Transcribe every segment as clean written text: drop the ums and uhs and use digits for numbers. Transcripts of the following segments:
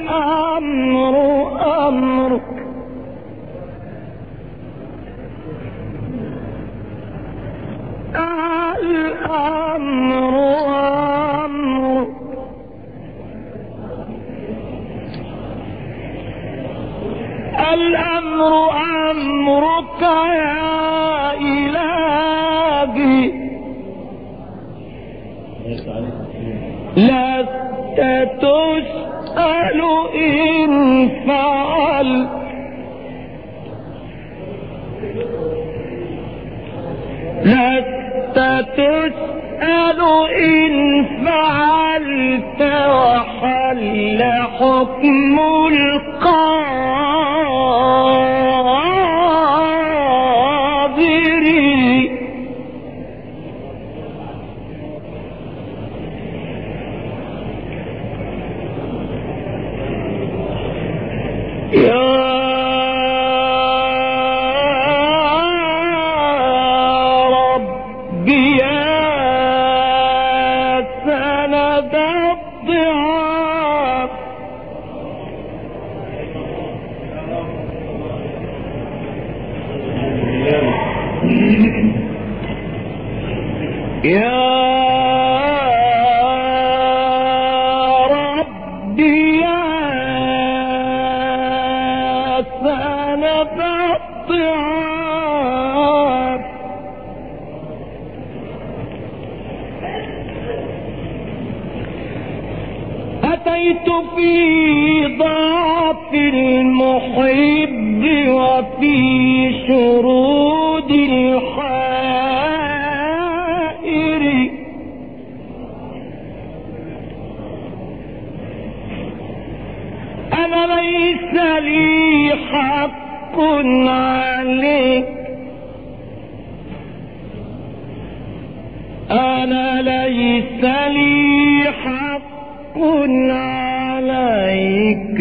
الأمر أمرك الأمر أمرك الأمر أمرك يا إلهي لست تسأل إن فعلت لست تسأل إن فعلت وحل حكم القادر يا ربي يا سند الضعاف يا ربي يا سند الضعاف أتيت في ضعف المحب وفي شرود الحائر أنا ليس لي حق عليك أنا ليس لي حق عليك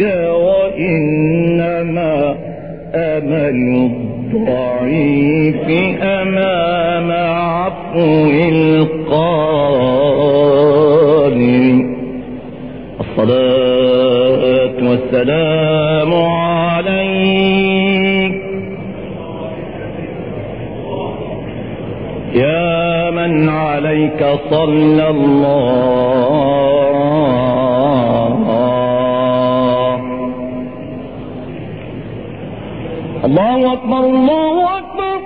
وإنما أمل الضعيف أمام عفو القادر الصلاة والسلام عليك يا من عليك صلى الله الله أكبر الله أكبر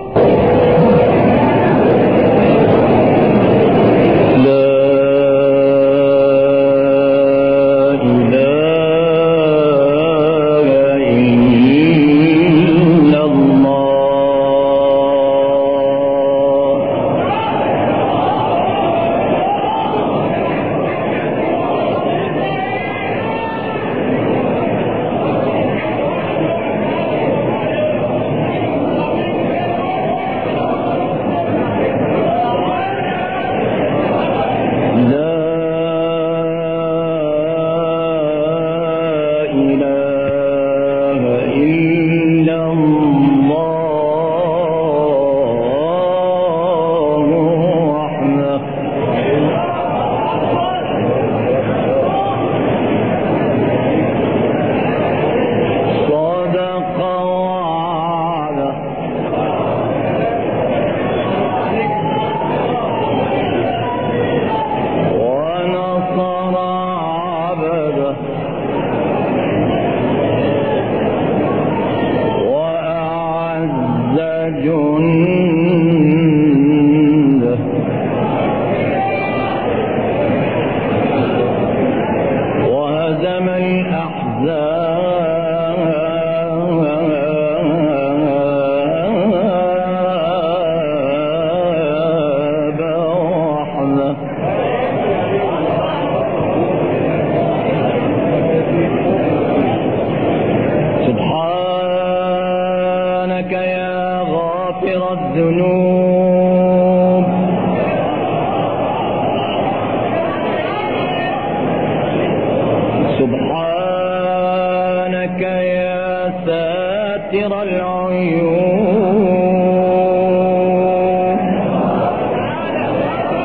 الذنوب سبحانك يا ساتر العيوب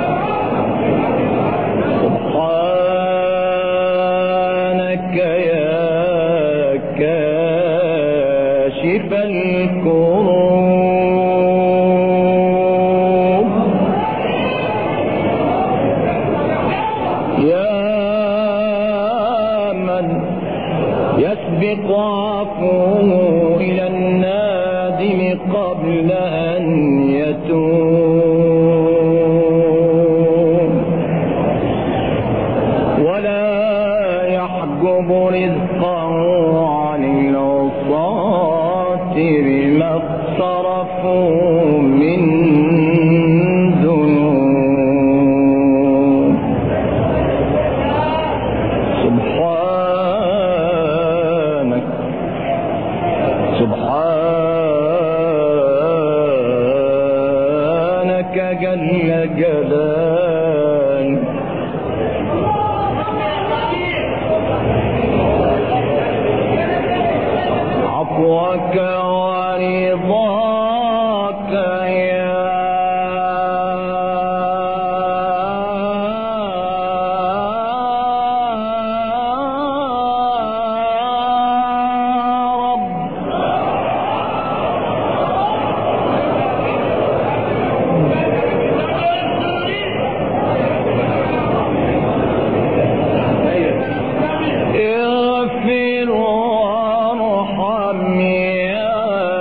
سبحانك يا كاشف الكروب يا من يسبق عفوه إلى النادم قبل أن يتوب ولا يحجب رزقه عن العصاة بما اقترفوا من ذنوب سبحانك سبحانك جل جلالك عفوك ورضاك يا رب اغفر وارحم يا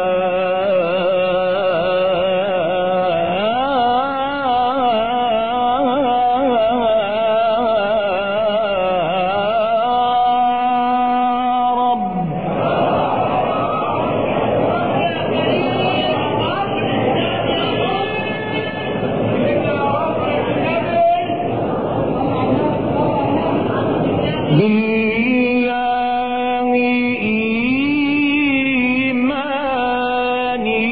بالله إيماني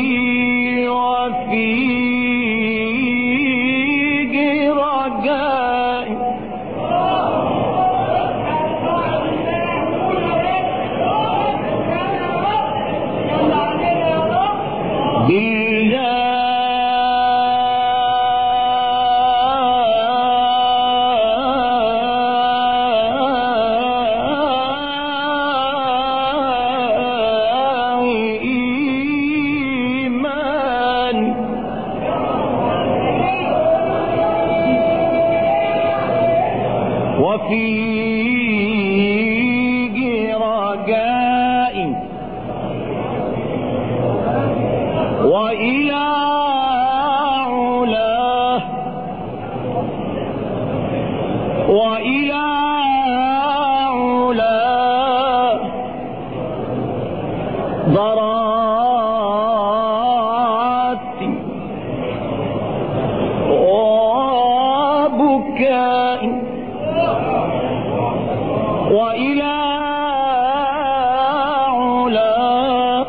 وفيك رجائي وفيك رجائي وإلى علاه وإلى علاه ضراتي وبكائي وإلى علا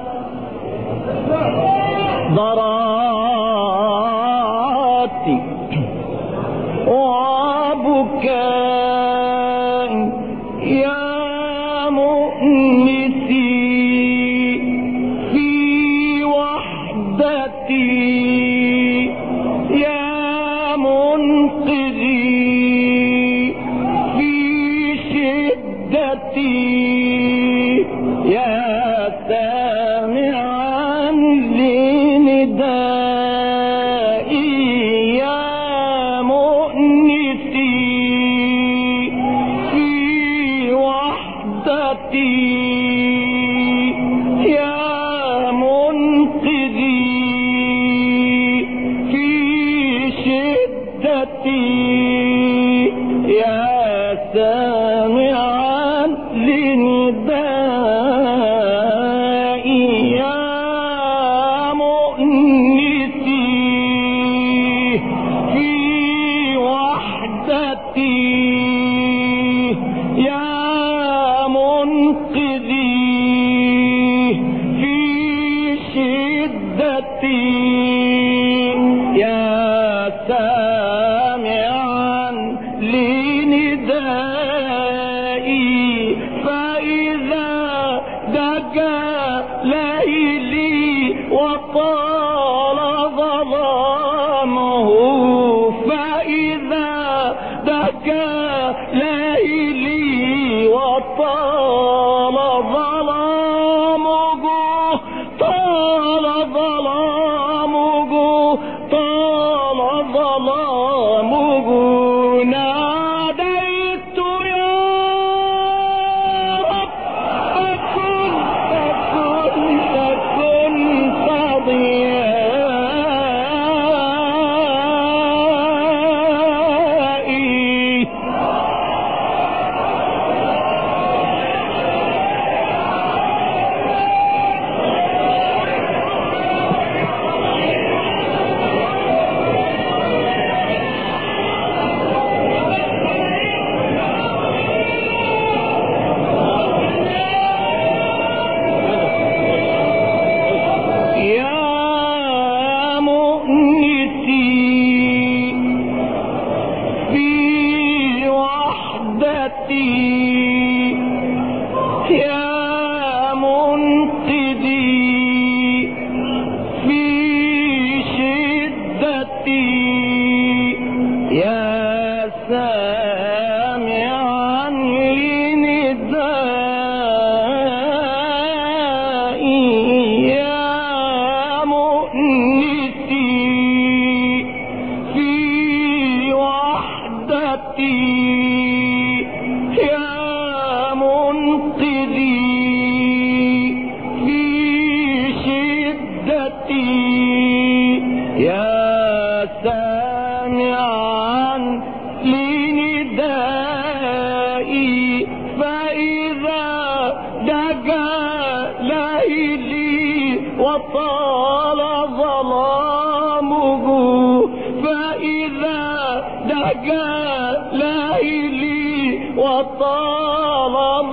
ضراتي وبكائي يا مؤنسي في وحدتي يا منقذي يا سامعا لندائي يا مؤنسي في وحدتي يا منقذي في شدتي يا سامعا لندائي يا مؤنسي في وحدتي يا منقذي يا منقذي في شدتي يا سامعا لندائي يا مؤنسي في وحدتي يا منقذي في شدتي يا سامعا لندائي فإذا دجى ليلي وطال ظلامه فإذا دجى ليلي وطال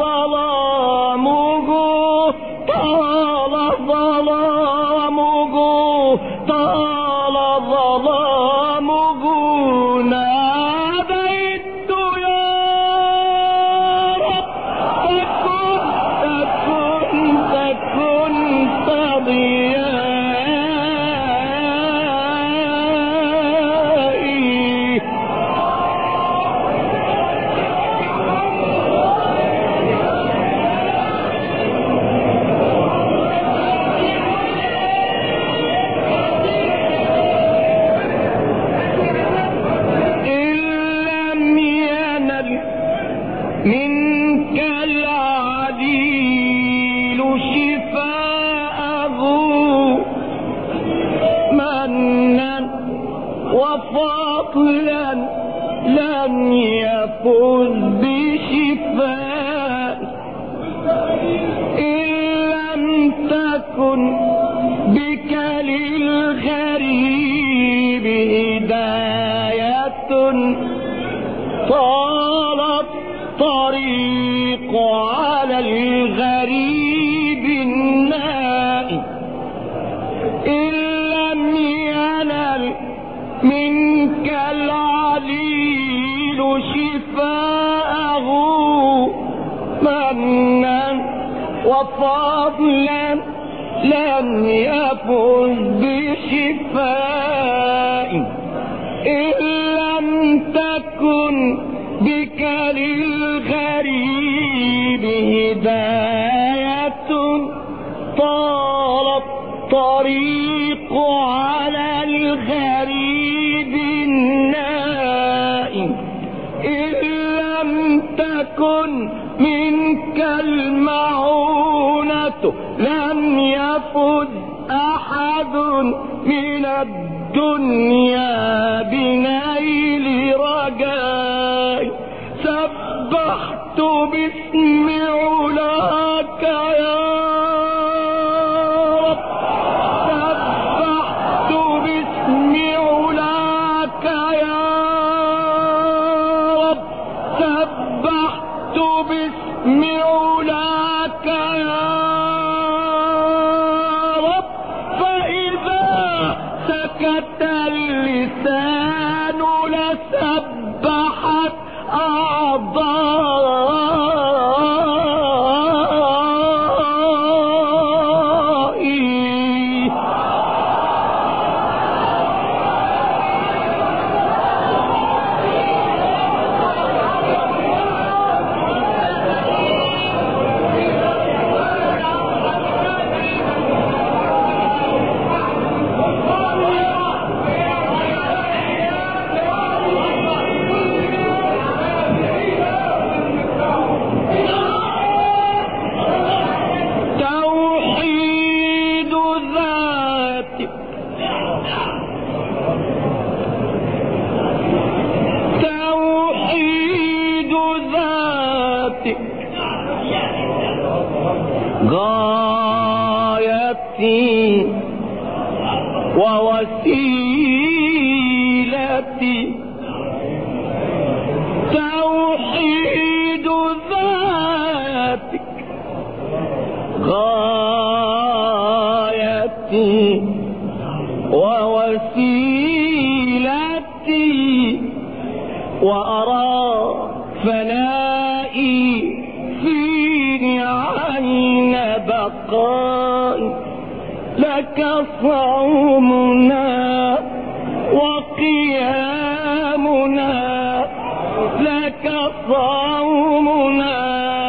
ظلامه طال ظلامه طال ظلامه ناديت يا رب كنت ضيائي منك العليل شفاءه منا وفضلا لم يفز بشفاء إن لم تكن بك للغريب هداية طالت طريق على الغريب النائي إن لم ينل منك العليل شفاءه منا وفضلا لم يفز بشفاء إن لم تكن بك للغريب هداية طالت طريق على الغريب النائم إن لم تكن منك المعونة لم يفز أحد من الدنيا بنيل رجاء سبحت باسم علاك يا رب سبحت باسم علاك يا رب سبحت باسم علاك يا رب فإذا سكت اللسان لسبحت أعضائي توحيد ذاتك غايتي ووسيلتي توحيد ذاتك غايتي ووسيلتي وأرى فنائي في نعمتك البقاء لك صومنا وقيامنا، لك صومنا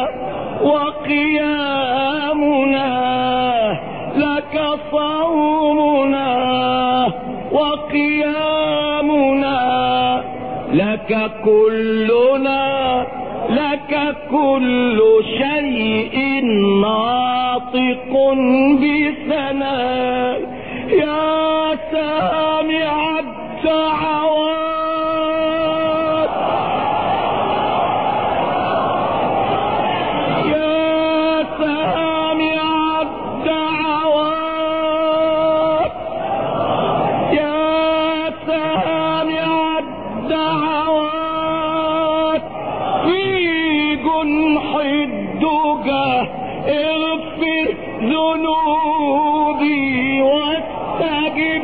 وقيامنا، لك صومنا وقيامنا، لك كلنا، لك كل شيء ناطق بثناء يا سامع الدعوات، يا سامع الدعوات، يا سامع الدعوات، في جنح الدجى اغفر ذنوبي واستجب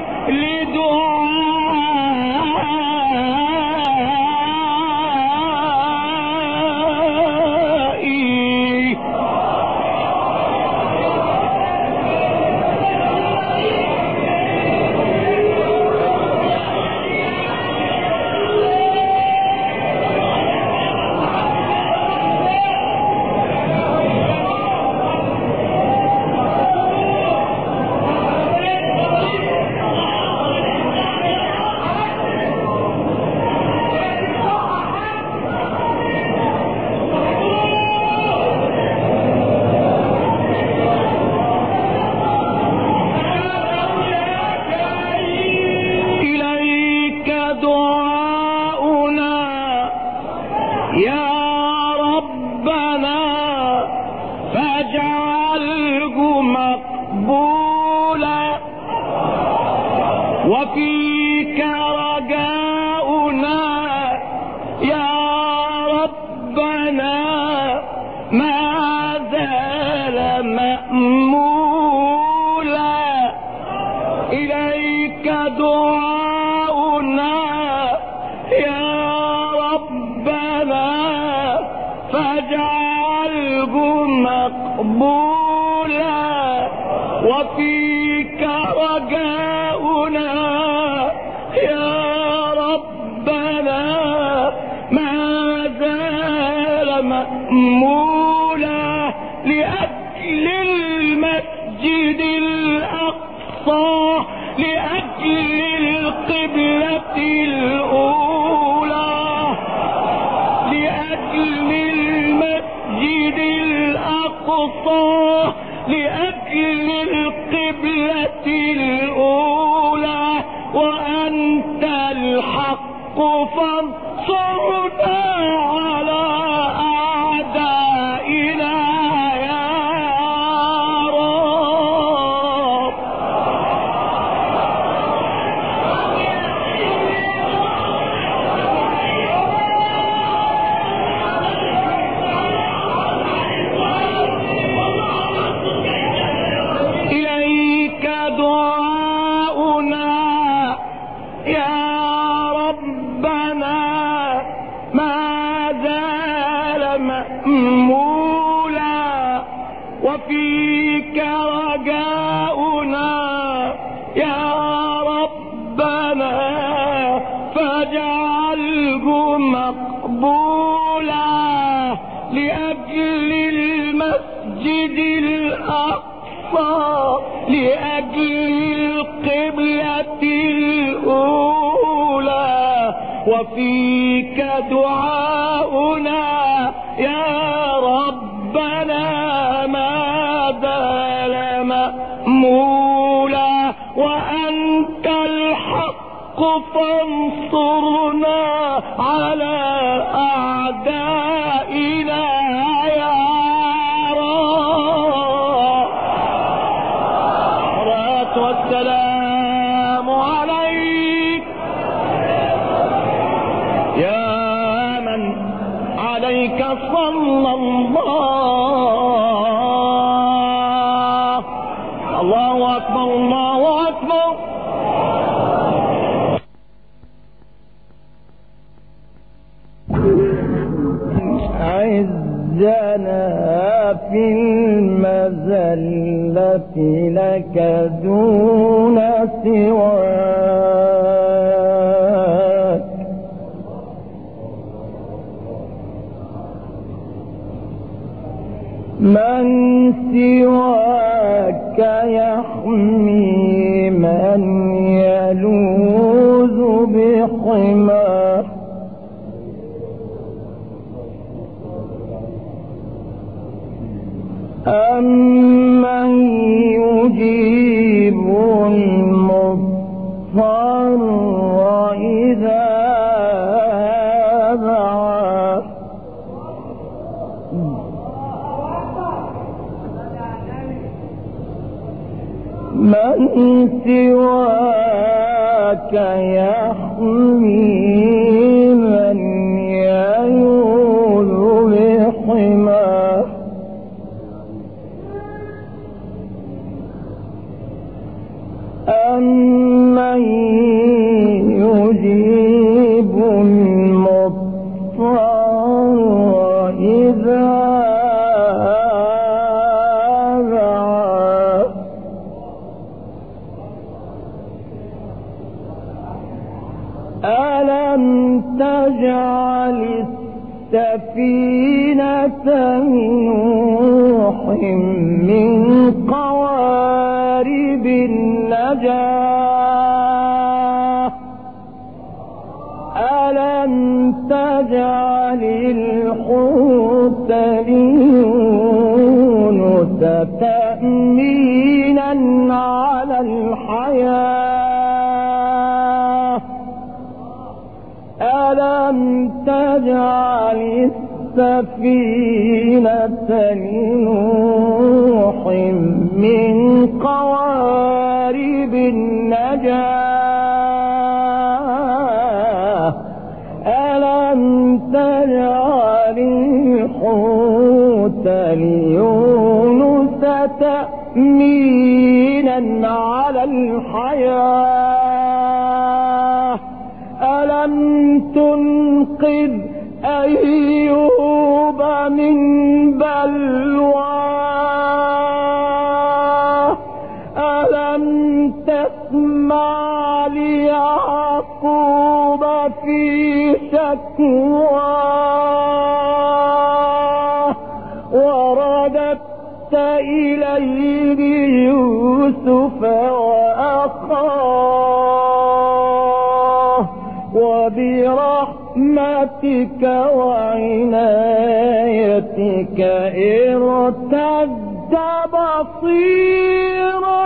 لدعائي. وفيك رجاؤنا يا ربنا، ما زال مأمولا. إليك دعاؤنا يا ربنا فاجعله مقبولا، وفيك رجاؤنا يا ربنا ما زال مأمولا، لأجل المسجد الأقصى، لأجل القبلة الأولى، لأجل المسجد الأقصى، لأجل القبلة الأولى، وأنت الحق فانصرنا على أعدائنا يا رب. إليك دعاؤنا يا ربنا ما زال مأمولا، وفيك رجاؤنا يا ربنا فاجعله مقبولا، لأجل المسجد الأقصى، لأجل القبلة الأولى، وفيك دعاؤنا يا ربنا ما زال مأمولا، وأنت الحق فانصرنا على أعدائنا يا رب. الصلاة والسلام عليك يا من عليك صلى الله. الله أكبر، الله أكبر. عزنا في المذلة لك دون سواك. من سواك يحمي من يلوذ بحماه. أمن يجيب المضطر إذا دعاه. من سواك يحمي من يلوذ بحماه. أمن يجيب المضطر إذا دعاه. ألم تجعل السفينة نوح من قوارب النجاة. ألم تجعل الحوت ليونس تأمينا على الحياة. ألم تجعل السفينة لنوح من قوارب النجاة. ألم تجعل الحوت ليونس تأمينا على الحياة. ألم تنقذ أيوب من بلواه. ألم تسمع ليعقوب في شكواه. ورددت إليه يوسف وأخاه. وبرحمتك وعنايتك ارتد بصيرا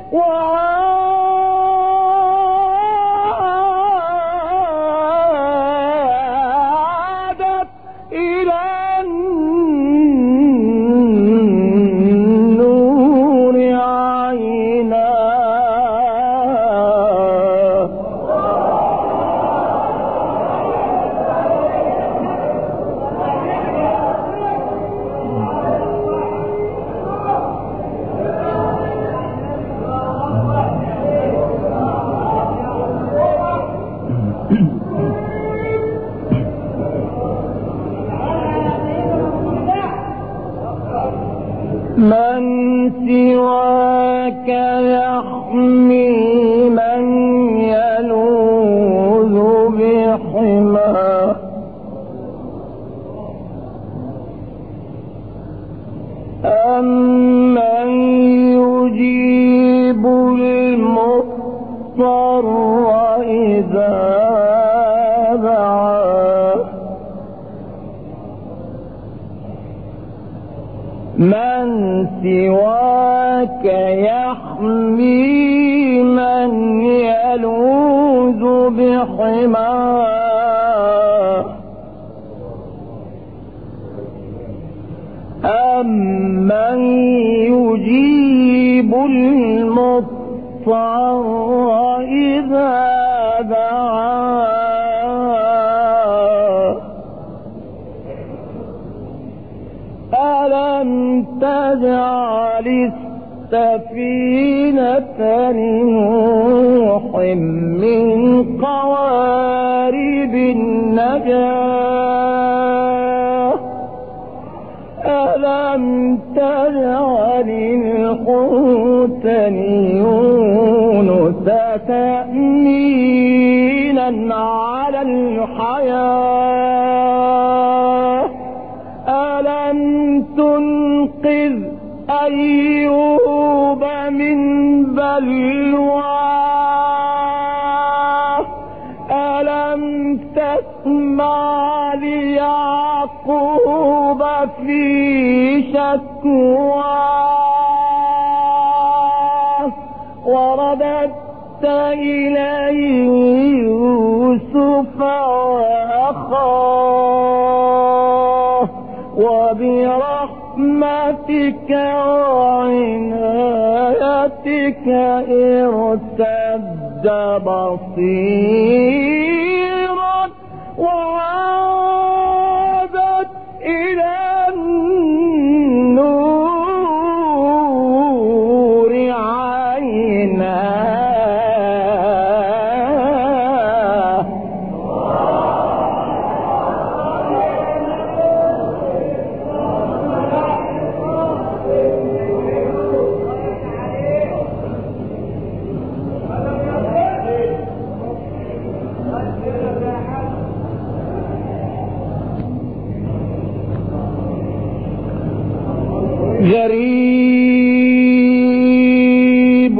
وعادت إلى النور عيناه. من سواك يحمي من يلوذ بحماه. أمن يجيب المضطر إذا دعاه. من سواك يحمي من يلوذ بحماه. أمن يجيب المضطر إذا دعاه. ألم تجعل السفينة لنوح من قوارب النجاة. ألم ألم تجعل الحوت يونس تأمينا على الحياة ألم تنقذ أيوب من بلواه ألم تسمع ليعقوب في شكواه ورددت إليه يوسف وأخاه وبرحمتك وعنايتك ارتد بصيرا وعادت إلى النور عيناه غريب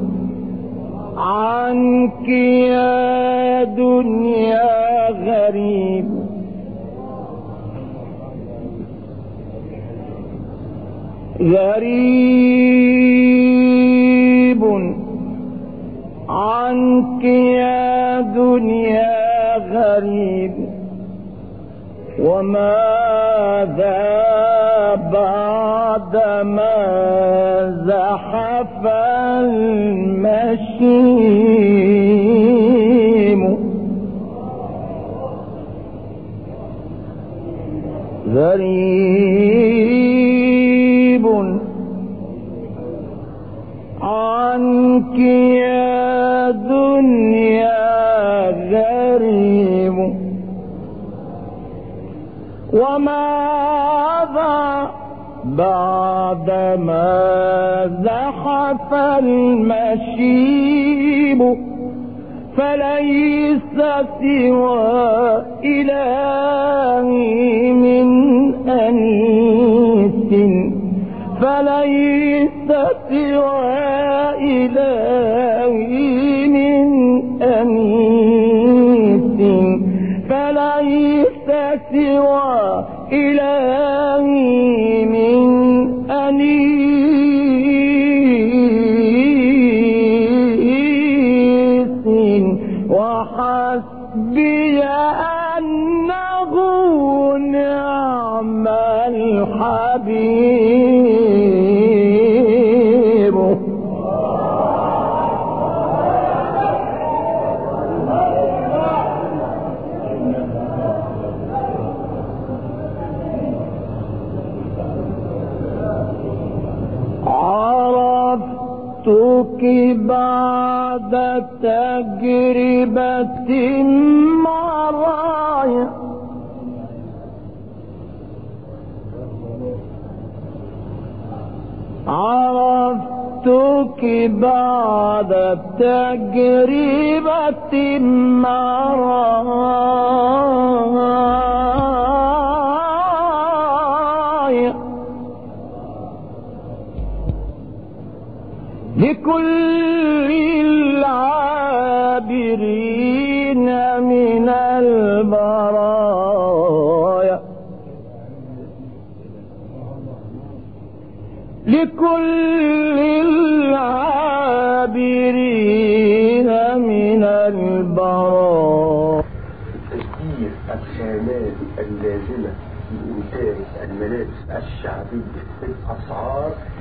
عنك يا دنيا غريب غريب عنك يا دنيا غريب وماذا بعدما زحف المشيم غريب عنك يا دنيا غريب وماذا بعدما زحف المشيب فليس سوى إلهي من أنيس فليس سوى إلهي من أنيس فليس سوى إلهي من أنيس وحسبي أنه نعم الحبيب عرفتك بعد تجربة مرايا عرفتك بعد تجربة مرايا لكل العابرين من البرايا لكل العابرين من البرايا. تسيير الخامات اللازمة لإنتاج الملابس الشعبية بالأسعار